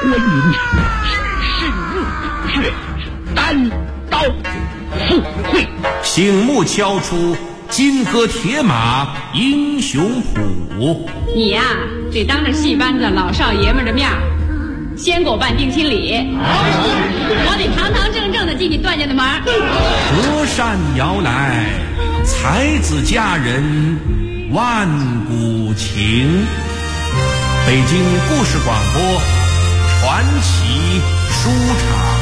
关云只身入血，单刀赴会。 醒目敲出金戈铁马英雄谱。 你呀，得当着戏班子老少爷们的面先给我办定亲礼，我得堂堂正正的进你段家的门。 隔山摇来，才子佳人万古情。北京故事广播传奇书场。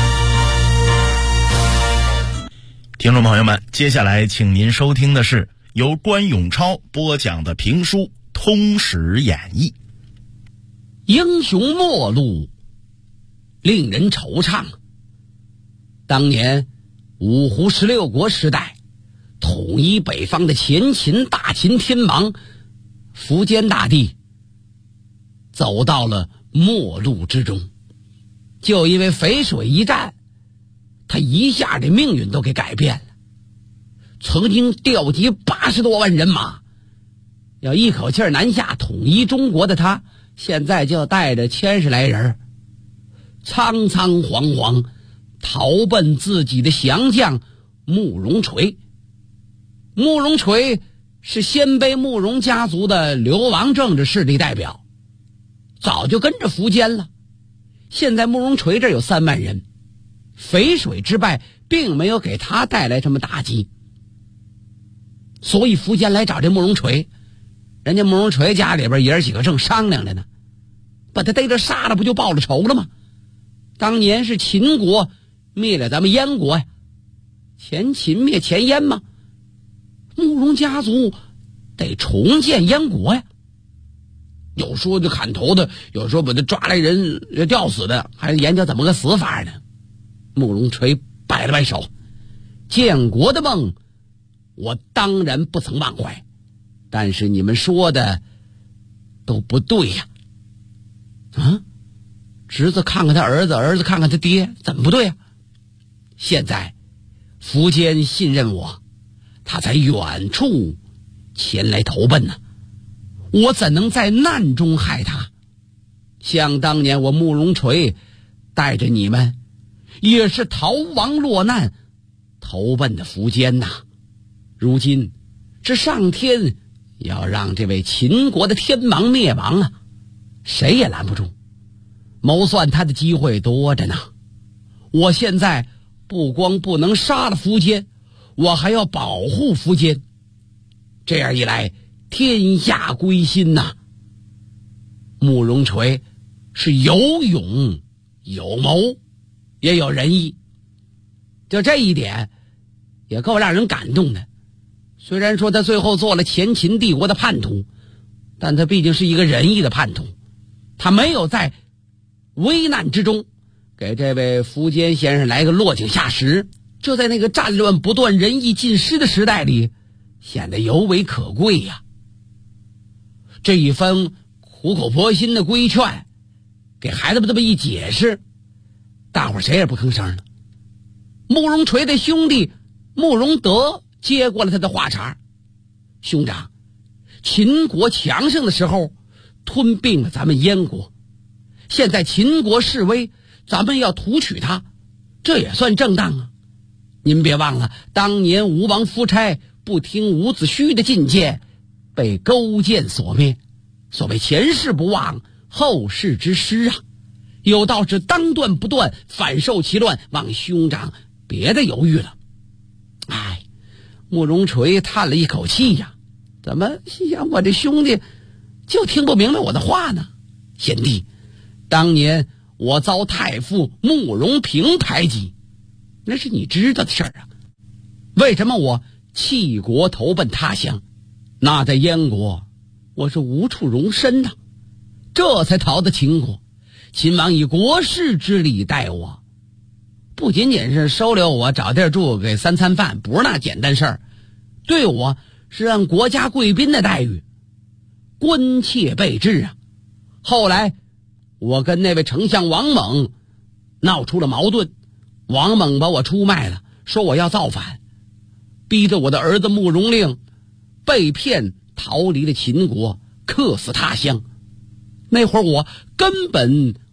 听众朋友们，接下来请您收听的是由关永超播讲的评书《通史演义》。 英雄末路，令人惆怅。当年五胡16国时代，统一北方的前秦大秦天王苻坚大帝走到了末路之中，就因为淝水一战，他一下这命运都给改变了。曾经调集80多万人马，要一口气南下统一中国的他，现在就带着1000来人，苍苍惶惶逃奔自己的降将慕容垂。慕容垂是鲜卑慕容家族的流亡政治势力代表，早就跟着苻坚了。现在慕容垂这有3万人，淝水之败并没有给他带来什么打击，所以苻坚来找这慕容垂，人家慕容垂家里边爷儿几个正商量着呢，把他逮着杀了不就报了仇了吗？当年是秦国灭了咱们燕国呀，前秦灭前燕嘛，慕容家族得重建燕国呀。有说就砍头的，有说把他抓来人吊死的，还研究怎么个死法呢。慕容垂摆了摆手，建国的梦我当然不曾忘怀，但是你们说的都不对呀。侄子看看他儿子，儿子看看他爹，怎么不对啊？现在苻坚信任我，他在远处前来投奔呢，我怎能在难中害他？想当年我慕容垂带着你们也是逃亡落难投奔的苻坚呐。如今这上天要让这位秦国的天王灭亡啊，谁也拦不住，谋算他的机会多着呢。我现在不光不能杀了苻坚，我还要保护苻坚，这样一来天下归心呐。慕容垂是有勇有谋也有仁义，就这一点也够让人感动的。虽然说他最后做了前秦帝国的叛徒，但他毕竟是一个仁义的叛徒，他没有在危难之中给这位苻坚先生来个落井下石，这在那个战乱不断仁义尽失的时代里显得尤为可贵呀。这一番苦口婆心的规劝，给孩子们这么一解释，大伙谁也不吭声了。慕容垂的兄弟慕容德接过了他的话茬，兄长，秦国强盛的时候吞并了咱们燕国，现在秦国示威，咱们要图取他，这也算正当啊。您别忘了当年吴王夫差不听伍子胥的进谏，被勾践所灭，所谓前事不忘后事之师啊，有道是当断不断，反受其乱，望兄长别的犹豫了。慕容垂叹了一口气呀，怎么想我这兄弟就听不明白我的话呢？贤弟，当年我遭太傅慕容平排挤，那是你知道的事儿啊。为什么我弃国投奔他乡？那在燕国我是无处容身呐，这才逃到秦国。秦王以国士之礼待我，不仅仅是收留我，找地儿住，给3餐饭，不是那简单事儿，对我是按国家贵宾的待遇，关切备至啊。后来我跟那位丞相王猛闹出了矛盾，王猛把我出卖了，说我要造反，逼着我的儿子慕容令被骗逃离了秦国，客死他乡。那会儿我根本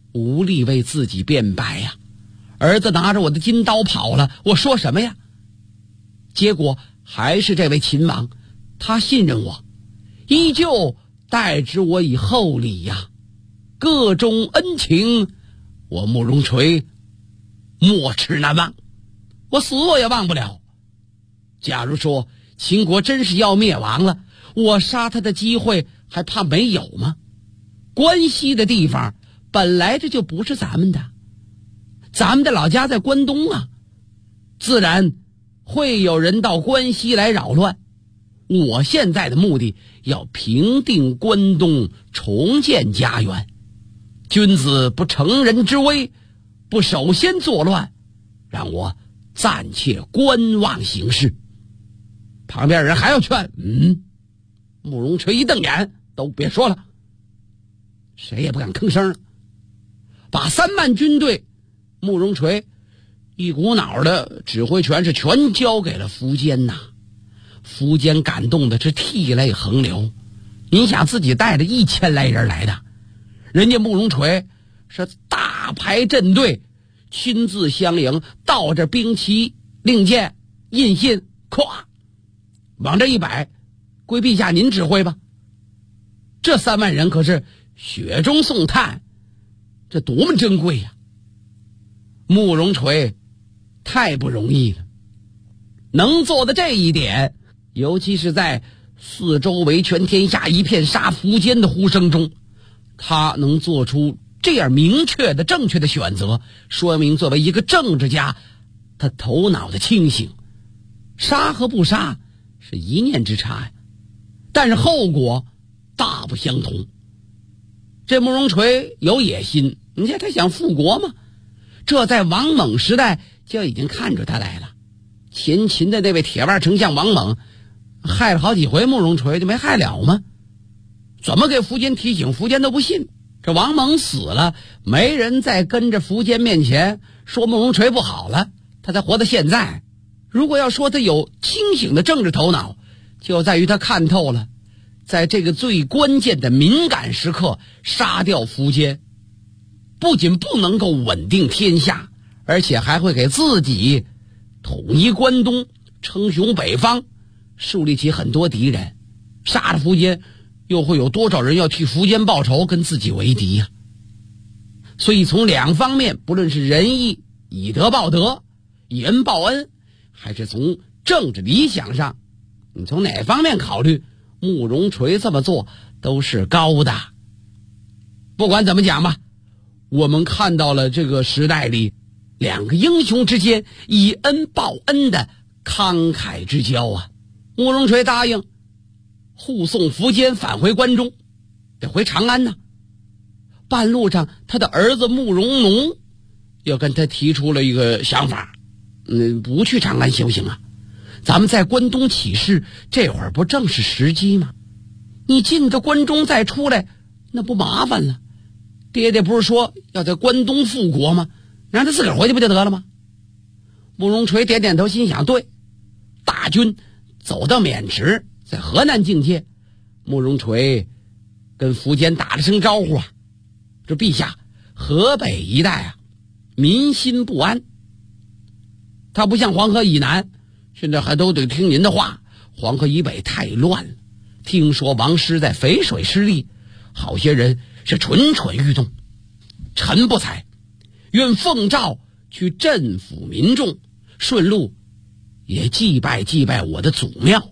无力为自己辩白呀。儿子拿着我的金刀跑了，我说什么呀？结果还是这位秦王，他信任我，依旧待之我以厚礼呀。各种恩情，我慕容垂没齿难忘，我死我也忘不了。假如说秦国真是要灭亡了，我杀他的机会还怕没有吗？关西的地方本来这就不是咱们的，咱们的老家在关东啊，自然会有人到关西来扰乱。我现在的目的要平定关东，重建家园。君子不乘人之危，不首先作乱，让我暂且观望形势。旁边人还要劝，慕容垂一瞪眼，都别说了，谁也不敢吭声了。把3万军队，慕容垂一股脑的指挥权是全交给了苻坚呐。苻坚感动的是涕泪横流。你想自己带着1000来人来的，人家慕容垂是大排阵队，亲自相迎，倒着兵旗令箭印信，咵往这一摆，归陛下您指挥吧。这3万人可是雪中送炭，这多么珍贵呀！慕容垂太不容易了，能做的这一点，尤其是在四周围全天下一片杀苻坚的呼声中，他能做出这样明确的正确的选择，说明作为一个政治家，他头脑的清醒。杀和不杀是一念之差呀，但是后果大不相同。这慕容垂有野心，你看他想复国嘛，这在王猛时代就已经看出他来了。前秦的那位铁腕丞相王猛害了好几回慕容垂，就没害了吗？怎么给苻坚提醒，苻坚都不信。这王猛死了，没人再跟着苻坚面前说慕容垂不好了，他才活到现在。如果要说他有清醒的政治头脑，就在于他看透了，在这个最关键的敏感时刻杀掉苻坚，不仅不能够稳定天下，而且还会给自己统一关东、称雄北方树立起很多敌人。杀了苻坚，又会有多少人要替苻坚报仇，跟自己为敌呀？所以从两方面，不论是仁义，以德报德，以恩报恩，还是从政治理想上，你从哪方面考虑，慕容垂这么做都是高的。不管怎么讲吧，我们看到了这个时代里两个英雄之间以恩报恩的慷慨之交啊。慕容垂答应护送苻坚返回关中，得回长安呢。半路上他的儿子慕容农又跟他提出了一个想法，不去长安行不行啊？咱们在关东起事，这会儿不正是时机吗？你进个关中再出来，那不麻烦了。爹爹不是说要在关东复国吗？让他自个儿回去不就得了吗？慕容垂点点头，心想对。大军走到渑池，在河南境界，慕容垂跟苻坚打了声招呼啊，这陛下，河北一带啊，民心不安。他不像黄河以南，现在还都得听您的话。黄河以北太乱了，听说王师在淝水失利，好些人是蠢蠢欲动。臣不才，愿奉诏去镇抚民众，顺路也祭拜祭拜我的祖庙。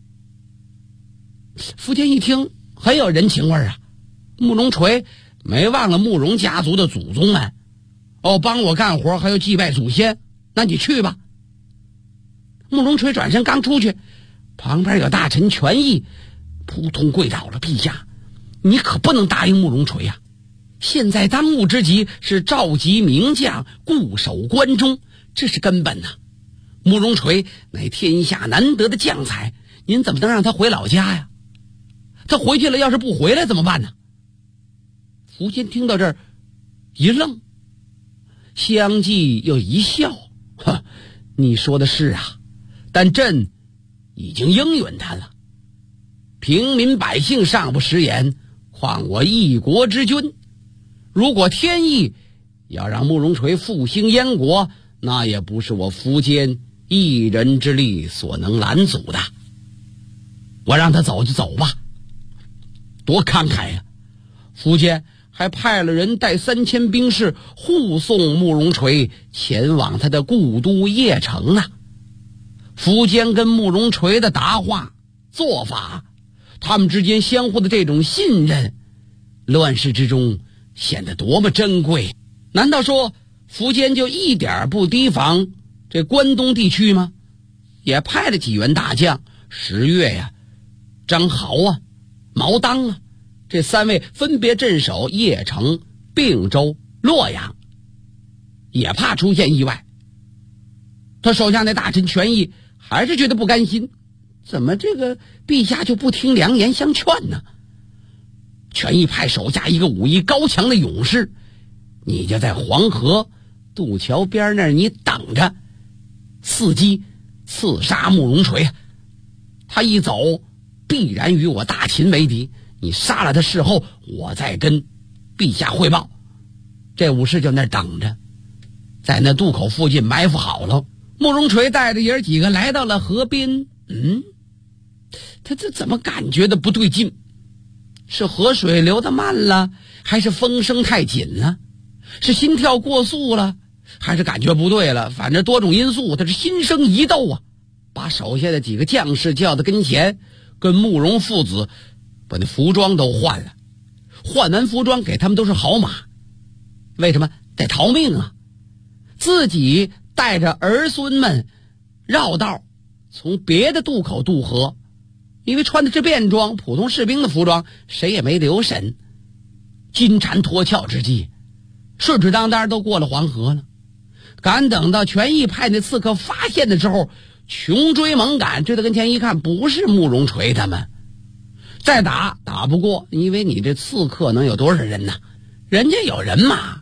苻坚一听很有人情味啊，慕容垂没忘了慕容家族的祖宗们，帮我干活还要祭拜祖先，那你去吧。慕容垂转身刚出去，旁边有大臣权益扑通跪倒了，陛下，你可不能答应慕容垂啊！现在当务之急是召集名将固守关中，这是根本呐。慕容垂乃天下难得的将才，您怎么能让他回老家呀？他回去了，要是不回来怎么办呢？苻坚听到这儿一愣，相继又一笑，你说的是啊，但朕已经应允他了。平民百姓尚不食言，况我一国之君？ 如果天意要让慕容垂复兴燕国，那也不是我苻坚一人之力所能拦阻的。我让他走就走吧，多慷慨呀！苻坚还派了人带3000兵士护送慕容垂前往他的故都邺城啊。苻坚跟慕容垂的答话做法，他们之间相互的这种信任，乱世之中显得多么珍贵。难道说苻坚就一点不提防这关东地区吗？也派了几员大将，石越呀、张豪啊、毛当啊，这3位分别镇守邺城、并州、洛阳，也怕出现意外。他手下那大臣权益还是觉得不甘心，怎么这个陛下就不听良言相劝呢？权益派手下一个武艺高强的勇士，你就在黄河渡桥边那儿，你等着，伺机刺杀慕容垂。他一走，必然与我大秦为敌。你杀了他事后，我再跟陛下汇报。这武士就那儿等着，在那渡口附近埋伏好了。慕容垂带着爷几个来到了河边，他这怎么感觉的不对劲？是河水流得慢了，还是风声太紧了？是心跳过速了，还是感觉不对了？反正多种因素，他是心生疑窦啊！把手下的几个将士叫到跟前，跟慕容父子把那服装都换了。换完服装给他们都是好马，为什么？得逃命啊！自己带着儿孙们绕道从别的渡口渡河，因为穿的是便装，普通士兵的服装，谁也没留神。金蝉脱壳之际，顺顺当当都过了黄河了。赶等到权益派那刺客发现的时候，穷追猛赶，追到跟前一看，不是慕容垂他们。再打不过，因为你这刺客能有多少人呢？人家有人马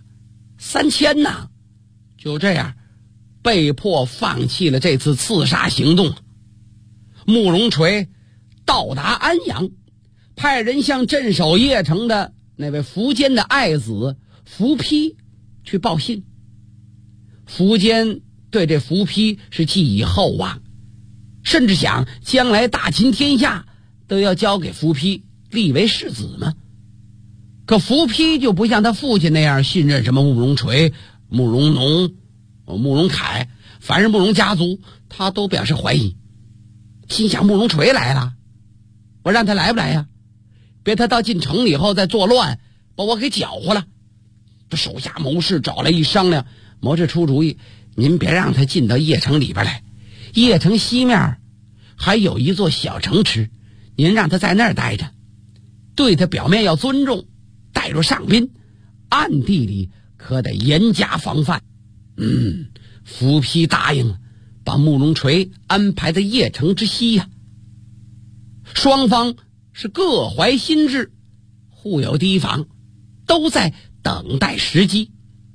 3000呢。就这样被迫放弃了这次刺杀行动。慕容垂到达安阳，派人向镇守邺城的那位苻坚的爱子苻丕去报信。苻坚对这苻丕是寄以厚望，甚至想将来大秦天下都要交给苻丕，立为世子嘛。可苻丕就不像他父亲那样信任什么慕容垂、慕容农、慕容凯，凡是慕容家族他都表示怀疑，心想慕容垂来了，我让他来不来呀？别他到进城里以后再作乱，把我给搅和了。这手下谋士找来一商量，谋士出主意，您别让他进到邺城里边来，邺城西面还有一座小城池，您让他在那儿待着，对他表面要尊重，带入上宾，暗地里可得严加防范。苻丕答应了，把慕容垂安排在邺城之西呀。双方是各怀心志，互有提防，都在等待时机。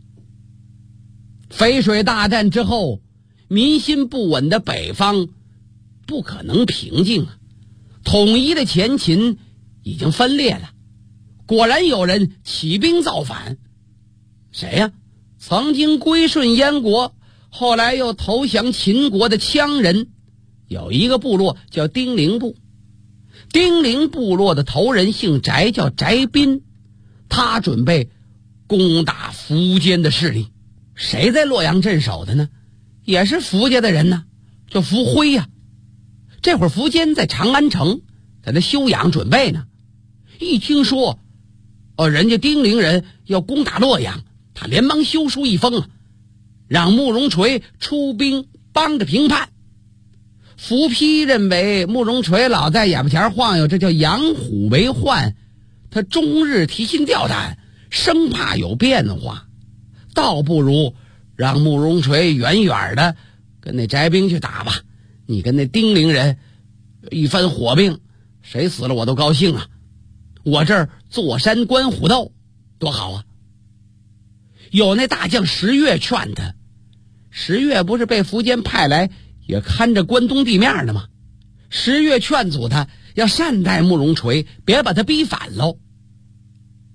淝水大战之后，民心不稳的北方不可能平静啊！统一的前秦已经分裂了，果然有人起兵造反。谁呀？曾经归顺燕国，后来又投降秦国的羌人，有一个部落叫丁零部。丁零部落的头人姓翟，叫翟斌，他准备攻打苻坚的势力。谁在洛阳镇守的呢？也是苻家的人呢，叫苻辉呀。这会儿苻坚在长安城，在那休养准备呢。一听说人家丁零人要攻打洛阳，他连忙修书一封让慕容垂出兵帮着平叛。苻丕认为慕容垂老在眼巴前晃悠，这叫养虎为患，他终日提心吊胆，生怕有变化，倒不如让慕容垂远远的跟那翟兵去打吧，你跟那丁零人一番火并，谁死了我都高兴啊，我这儿坐山观虎斗多好啊。有那大将石越劝他，石越不是被苻坚派来也看着关东地面的吗？石越劝阻他要善待慕容垂，别把他逼反喽。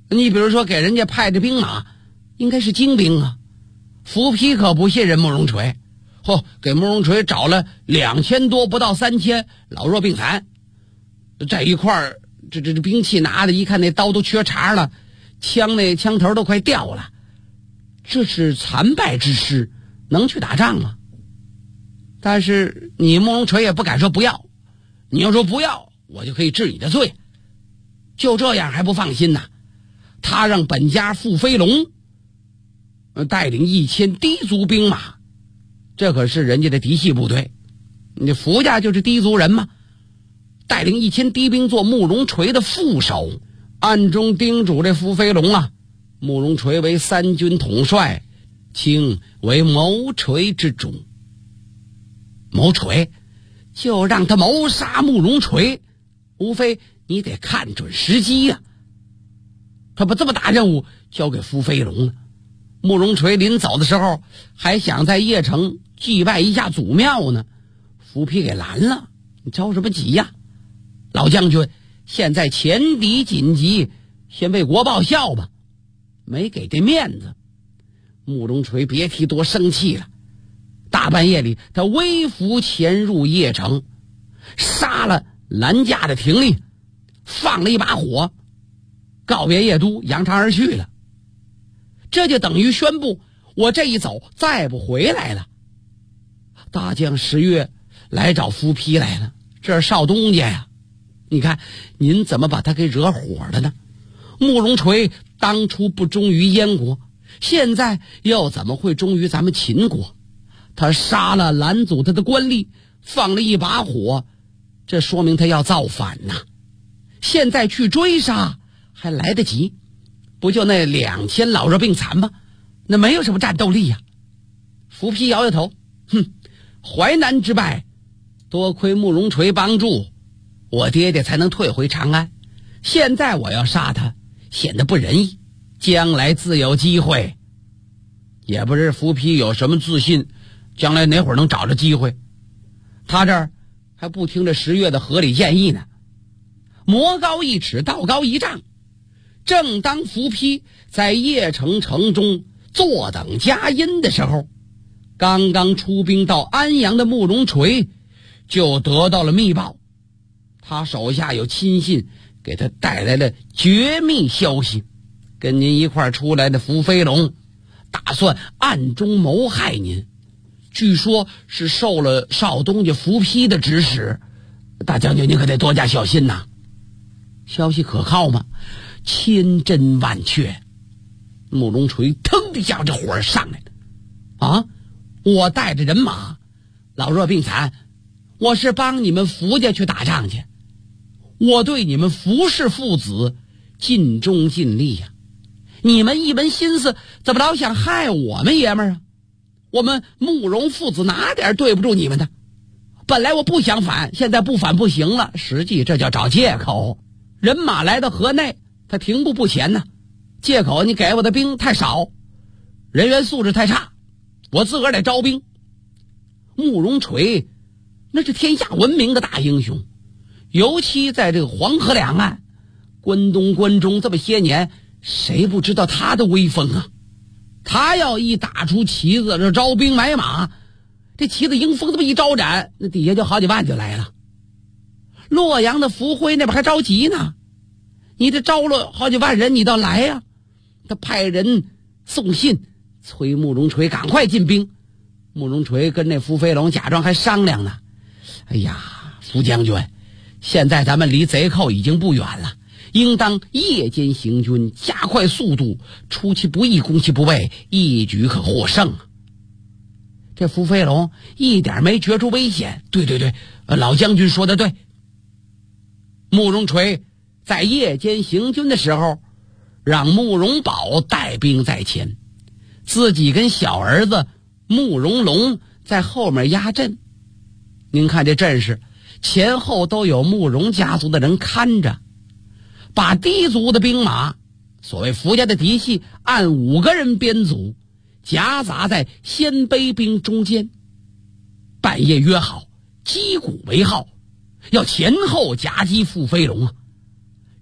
你比如说给人家派的兵马应该是精兵啊，伏丕可不信任慕容垂，给慕容垂找了2000多不到3000，老弱病残，在一块儿，这兵器拿的一看那刀都缺茬了，枪头都快掉了，这是残败之师，能去打仗吗？但是你慕容垂也不敢说不要，你要说不要，我就可以治你的罪。就这样还不放心呐，他让本家傅飞龙带领1000氐族兵马，这可是人家的嫡系部队，你福家就是氐族人嘛，带领1000氐兵做慕容垂的副手，暗中叮嘱这傅飞龙啊，慕容垂为3军统帅，卿为谋垂之主。谋垂就让他谋杀慕容垂，无非你得看准时机呀。他把这么大任务交给傅飞龙了。慕容垂临走的时候还想在邺城祭拜一下祖庙呢，伏丕给拦了。你着什么急呀？老将军，现在前敌紧急，先为国报效吧，没给这面子。慕容垂别提多生气了。大半夜里，他微服潜入邺城，杀了兰家的廷吏，放了一把火，告别邺都，扬长而去了。这就等于宣布我这一走再不回来了。大将10月来找伏丕来了，这是少东家呀，你看您怎么把他给惹火了呢？慕容垂当初不忠于燕国，现在又怎么会忠于咱们秦国？他杀了拦阻他的官吏，放了一把火，这说明他要造反呐。现在去追杀还来得及，不就那2000老弱病残吗？那没有什么战斗力呀。伏丕摇摇头，淮南之败多亏慕容垂帮助，我爹爹才能退回长安，现在我要杀他显得不仁义，将来自有机会。也不知伏丕有什么自信，将来哪会儿能找着机会？他这儿还不听着10月的合理建议呢。魔高一尺，道高一丈。正当伏丕在邺城城中坐等佳音的时候，刚刚出兵到安阳的慕容垂就得到了密报，他手下有亲信给他带来了绝密消息，跟您一块出来的伏飞龙打算暗中谋害您，据说是受了少东家伏丕的指使，大将军您可得多加小心呐。消息可靠吗？千真万确。慕容垂腾的一下这火上来了啊！我带着人马老弱病残，我是帮你们伏家去打仗去，我对你们伏氏父子尽忠尽力呀。你们一门心思怎么老想害我们爷们儿啊？我们慕容父子哪点对不住你们的？本来我不想反，现在不反不行了，实际这叫找借口。人马来到河内，他停步不前呢，借口你给我的兵太少，人员素质太差，我自个儿得招兵。慕容垂那是天下闻名的大英雄，尤其在这个黄河两岸，关东关中这么些年，谁不知道他的威风啊？他要一打出旗子，这招兵买马，这旗子迎风这么一招展，那底下就好几万就来了。洛阳的伏辉那边还着急呢，你这招了好几万人，你倒来呀！他派人送信催慕容垂赶快进兵。慕容垂跟那伏飞龙假装还商量呢，哎呀，伏将军，现在咱们离贼寇已经不远了，应当夜间行军，加快速度，出其不意，攻其不备，一举可获胜啊！这伏飞龙一点没觉出危险。对，老将军说的对。慕容垂在夜间行军的时候，让慕容宝带兵在前，自己跟小儿子慕容龙在后面压阵。您看这阵势，前后都有慕容家族的人看着，把氐族的兵马，所谓伏家的嫡系，按5个人编组，夹杂在鲜卑兵中间。半夜约好，击鼓为号，要前后夹击伏飞龙啊！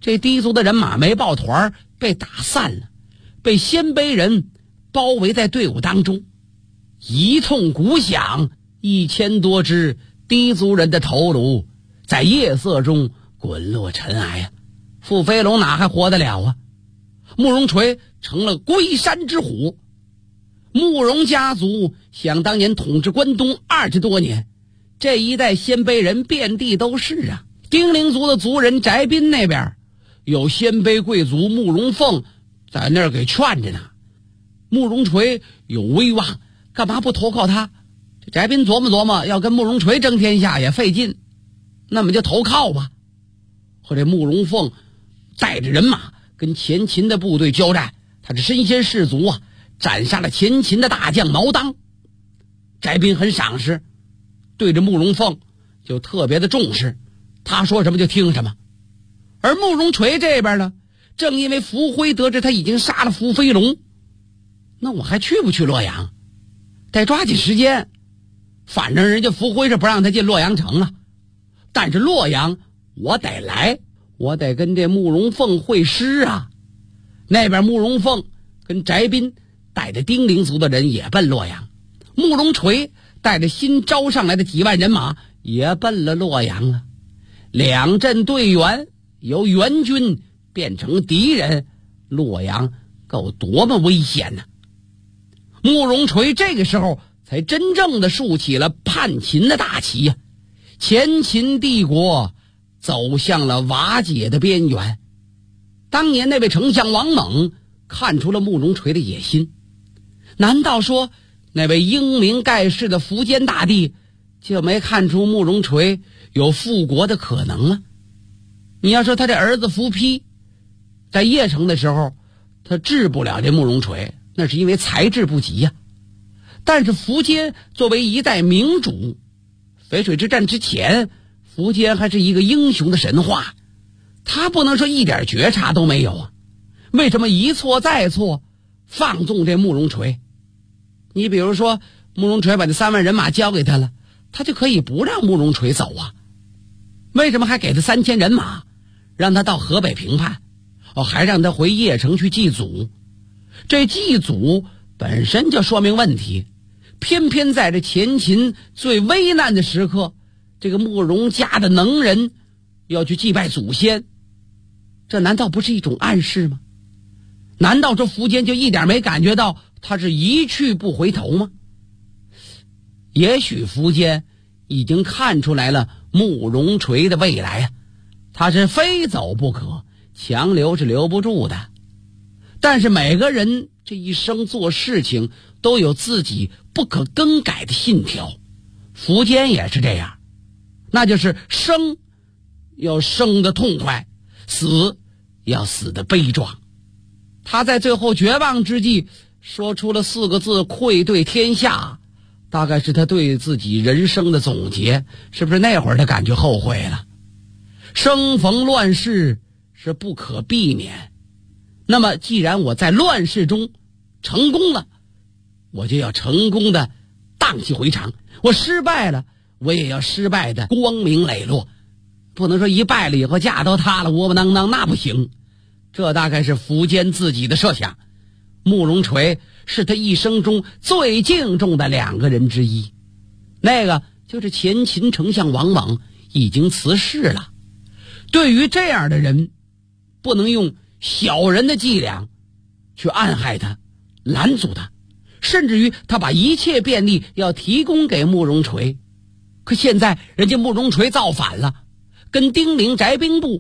这氐族的人马没抱团被打散了，被鲜卑人包围在队伍当中，一通鼓响，1000多只氐族人的头颅在夜色中滚落尘埃啊！傅飞龙哪还活得了啊？慕容垂成了归山之虎。慕容家族想当年统治关东20多年，这一代鲜卑人遍地都是啊。丁陵族的族人翟斌那边有鲜卑贵族慕容凤在那儿给劝着呢。慕容垂有威望，干嘛不投靠他？这翟斌琢磨琢磨，要跟慕容垂争天下也费劲，那么就投靠吧。和这慕容凤带着人马跟前秦的部队交战，他是身先士卒啊，斩杀了前秦的大将毛当。翟斌很赏识，对着慕容凤就特别的重视，他说什么就听什么。而慕容垂这边呢，正因为伏辉得知他已经杀了伏飞龙，那我还去不去洛阳？得抓紧时间，反正人家伏辉是不让他进洛阳城啊。但是洛阳我得来，我得跟这慕容凤会师啊。那边慕容凤跟翟斌带着丁陵族的人也奔洛阳，慕容垂带着新招上来的几万人马也奔了洛阳啊。两阵队员由援军变成敌人，洛阳够多么危险呢？慕容垂这个时候才真正的竖起了叛秦的大旗呀，前秦帝国走向了瓦解的边缘。当年那位丞相王猛看出了慕容垂的野心，难道说那位英明盖世的苻坚大帝就没看出慕容垂有复国的可能吗？你要说他这儿子苻丕在邺城的时候他治不了这慕容垂，那是因为才智不及呀。但是苻坚作为一代明主，淝水之战之前苻坚还是一个英雄的神话，他不能说一点觉察都没有啊。为什么一错再错，放纵这慕容垂？你比如说慕容垂把这3万人马交给他了，他就可以不让慕容垂走啊。为什么还给他3000人马，让他到河北平叛，还让他回邺城去祭祖？这祭祖本身就说明问题，偏偏在这前秦最危难的时刻，这个慕容家的能人要去祭拜祖先，这难道不是一种暗示吗？难道这苻坚就一点没感觉到他是一去不回头吗？也许苻坚已经看出来了慕容垂的未来啊，他是非走不可，强留是留不住的。但是每个人这一生做事情都有自己不可更改的信条，苻坚也是这样，那就是生要生得痛快，死要死得悲壮。他在最后绝望之际说出了4个字：愧对天下，大概是他对自己人生的总结。是不是那会儿他感觉后悔了？生逢乱世是不可避免，那么既然我在乱世中成功了，我就要成功的荡气回肠，我失败了我也要失败的光明磊落，不能说一败了以后架都塌了窝窝囊囊，那不行。这大概是苻坚自己的设想。慕容垂是他一生中最敬重的2个人之一，那个就是前秦丞相王猛已经辞世了。对于这样的人，不能用小人的伎俩去暗害他，拦阻他，甚至于他把一切便利要提供给慕容垂。可现在人家慕容垂造反了，跟丁陵翟兵部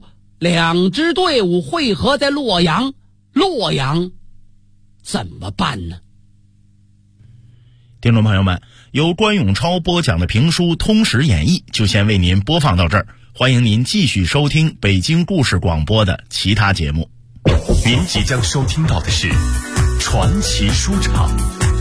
2支队伍汇合在洛阳，洛阳怎么办呢？ 听众朋友们，由关永超播讲的评书《通史演义》就先为您播放到这儿，欢迎您继续收听北京故事广播的其他节目。 您即将收听到的是传奇书场。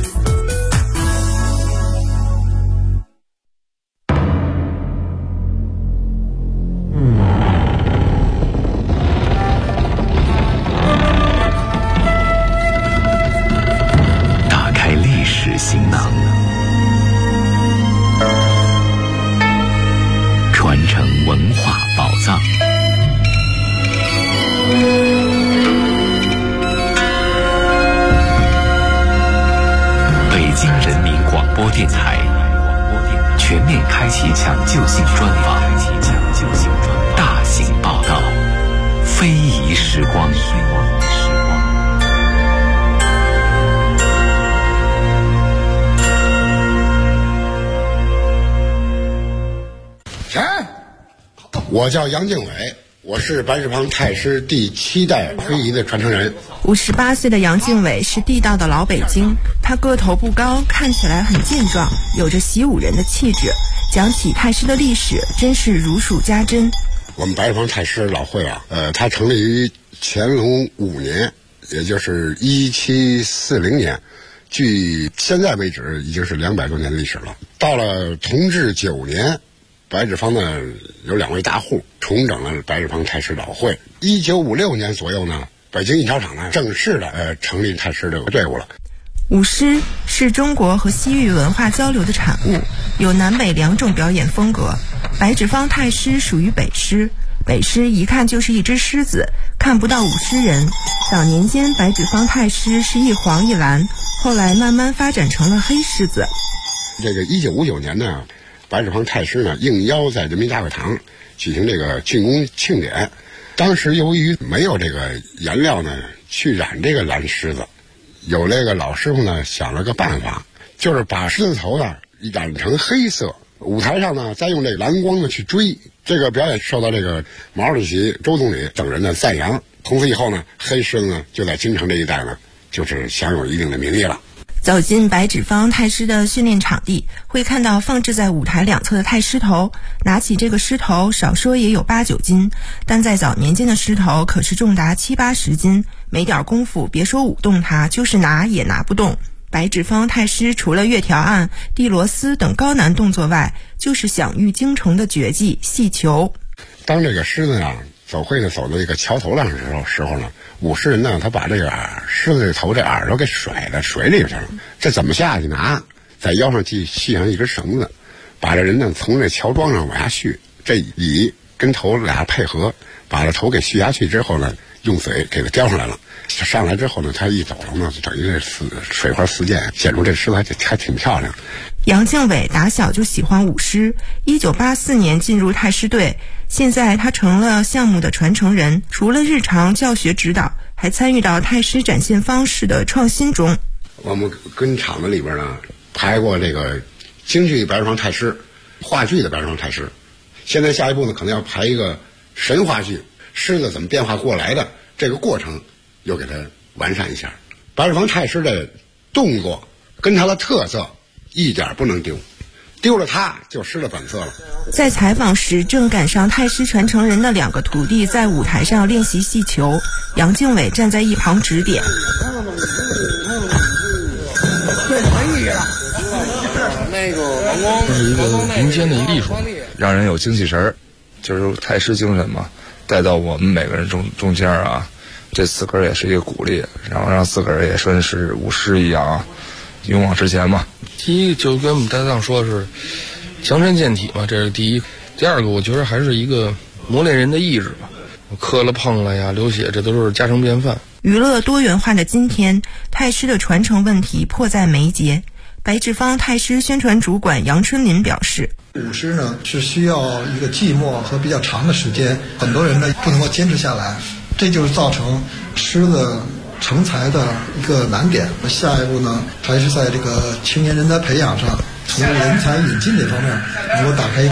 打开历史行囊，传承文化宝藏。 电台全面开启抢救性专访，大型报道，非遗时光。 我叫杨敬伟，我是白纸坊太师第7代非遗的传承人。 58岁的杨敬伟是地道的老北京，他个头不高，看起来很健壮，有着习武人的气质。讲起太师的历史，真是如数家珍。 我们白纸坊太师老会啊，它成立于乾隆5年，也就是1740年，距现在为止已经是200多年的历史了。到了同治9年。白纸坊呢有2位大户重整了白纸坊太师老会。1956年左右呢，北京印钞厂呢正式的成立太师的队伍了。 舞狮是中国和西域文化交流的产物，有南北2种表演风格。白纸坊太师属于北狮，北狮一看就是一只狮子，看不到舞狮人。早年间白纸坊太师是一黄一蓝，后来慢慢发展成了黑狮子。 这个1959年呢，白纸坊太师呢应邀在人民大会堂举行这个竣工庆典。当时由于没有这个颜料呢去染这个蓝狮子，有这个老师傅呢想了个办法，就是把狮子头呢染成黑色，舞台上呢再用这蓝光呢去追。这个表演受到这个毛主席、周总理等人的赞扬。从此以后呢，黑狮子呢就在京城这一带呢就是享有一定的名义了。 走进白纸坊太师的训练场地，会看到放置在舞台2侧的太师头。拿起这个狮头，少说也有8、9斤，但在早年间的狮头可是重达7、80斤，没点功夫，别说舞动它，就是拿也拿不动。白纸坊太师除了月条案、递螺丝等高难动作外，就是享誉京城的绝技戏球。 当这个狮子啊走会呢走到这个桥头上的时候呢，舞狮人呢他把这个狮子的头这耳朵给甩到水里去了。这怎么下去拿？在腰上系上一根绳子，把这人呢从这桥桩上往下续，这尾跟头俩配合，把这头给续下去之后呢，用嘴给它叼上来了。上来之后呢，他一走了呢，就等于这水花四溅，显出这狮子还挺漂亮。 杨敬伟打小就喜欢舞狮，1984年进入太师队，现在他成了项目的传承人，除了日常教学指导，还参与到太师展现方式的创新中。 我们跟厂子里边呢排过这个京剧白纸坊太师、话剧的白纸坊太师，现在下一步呢可能要排一个神话剧，狮子怎么变化过来的这个过程又给它完善一下。白纸坊太师的动作跟它的特色一点不能丢，丢了它就失了本色了。 在采访时，正赶上太师传承人的2个徒弟在舞台上练习戏球，杨敬伟站在一旁指点。 这是一个民间的艺术，让人有精气神儿，就是太师精神嘛，带到我们每个人中间啊。这4个人也是一个鼓励，然后让4个人也算是舞狮一样啊，勇往直前嘛。第一就跟我们搭档说的是强身健体嘛，这是第一。第2个我觉得还是一个磨练人的意志吧，磕了碰了呀，流血这都是家常便饭。 娱乐多元化的今天，太师的传承问题迫在眉睫。白纸坊太师宣传主管杨春林表示， 舞狮呢是需要一个寂寞和比较长的时间，很多人呢不能够坚持下来，这就是造成狮子成才的一个难点。下一步呢，还是在这个青年人才培养上，从人才引进这方面能够打开